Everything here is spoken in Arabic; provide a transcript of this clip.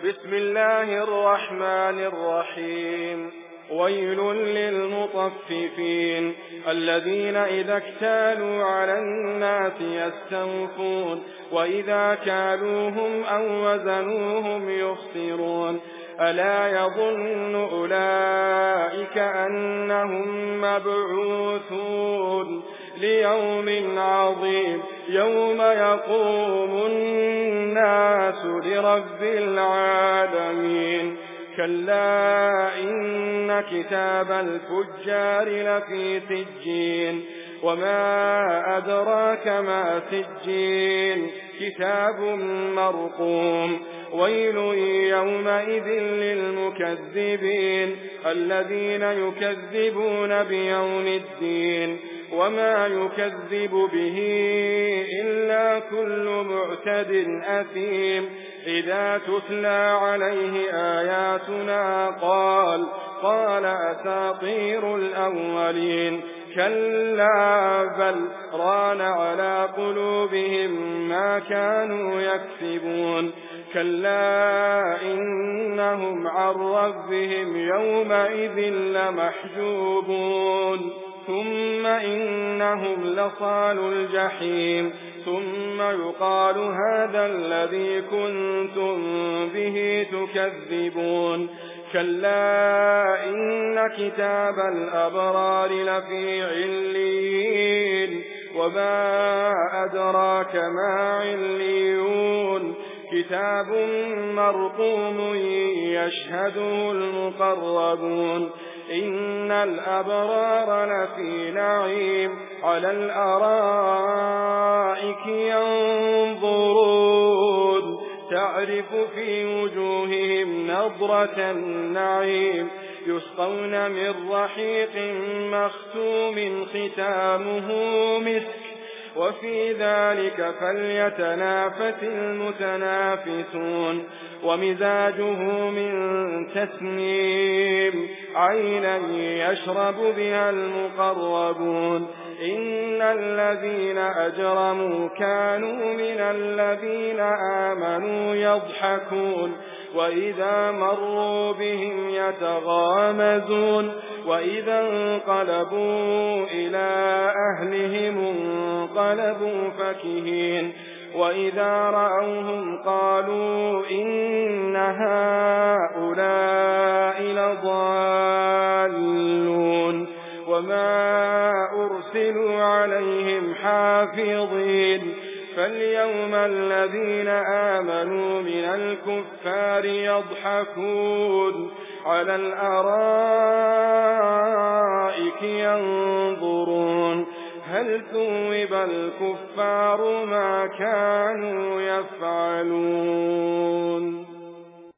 بسم الله الرحمن الرحيم. ويل للمطففين الذين إذا اكتالوا على الناس يستوفون وإذا كالوهم أو وزنوهم يخسرون ألا يظن أولئك أنهم مبعوثون ليوم عظيم يوم يقوم الناس لرب العالمين. كلا إن كتاب الفجار لفي سجين وما أدراك ما سجين كتاب مرقوم. ويل يومئذ للمكذبين الذين يكذبون بيوم الدين وما يكذب به إلا كل معتد أثيم إذا تتلى عليه آياتنا قال أساطير الأولين. كلا بل ران على قلوبهم ما كانوا يكسبون. كلا إنهم عن ربهم يومئذ لمحجوبون. ثم إنهم لصال الجحيم ثم يقال هذا الذي كنتم به تكذبون. كلا إن كتاب الأبرار لفي عليين وما أدراك ما عليون كتاب مرقوم يشهده المقربون. إن الأبرار لفي نعيم على الأرائك ينظرون تعرف في وجوههم نضرة النعيم يسقون من رحيق مختوم ختامه مسك وفي ذلك فليتنافس المتنافسون. ومزاجه من تسنيم عينا يشرب بها المقربون. إن الذين أجرموا كانوا من الذين آمنوا يضحكون وإذا مروا بهم يتغامزون وإذا انقلبوا إلى أهلهم انقلبوا فكهين وإذا رأوهم قالوا إن هؤلاء لضالون وما أرسلوا عليهم حافظين. فاليوم الذين آمنوا من الكفار يضحكون على الأرائك ينظرون هل ثوب الكفار ما كانوا يفعلون.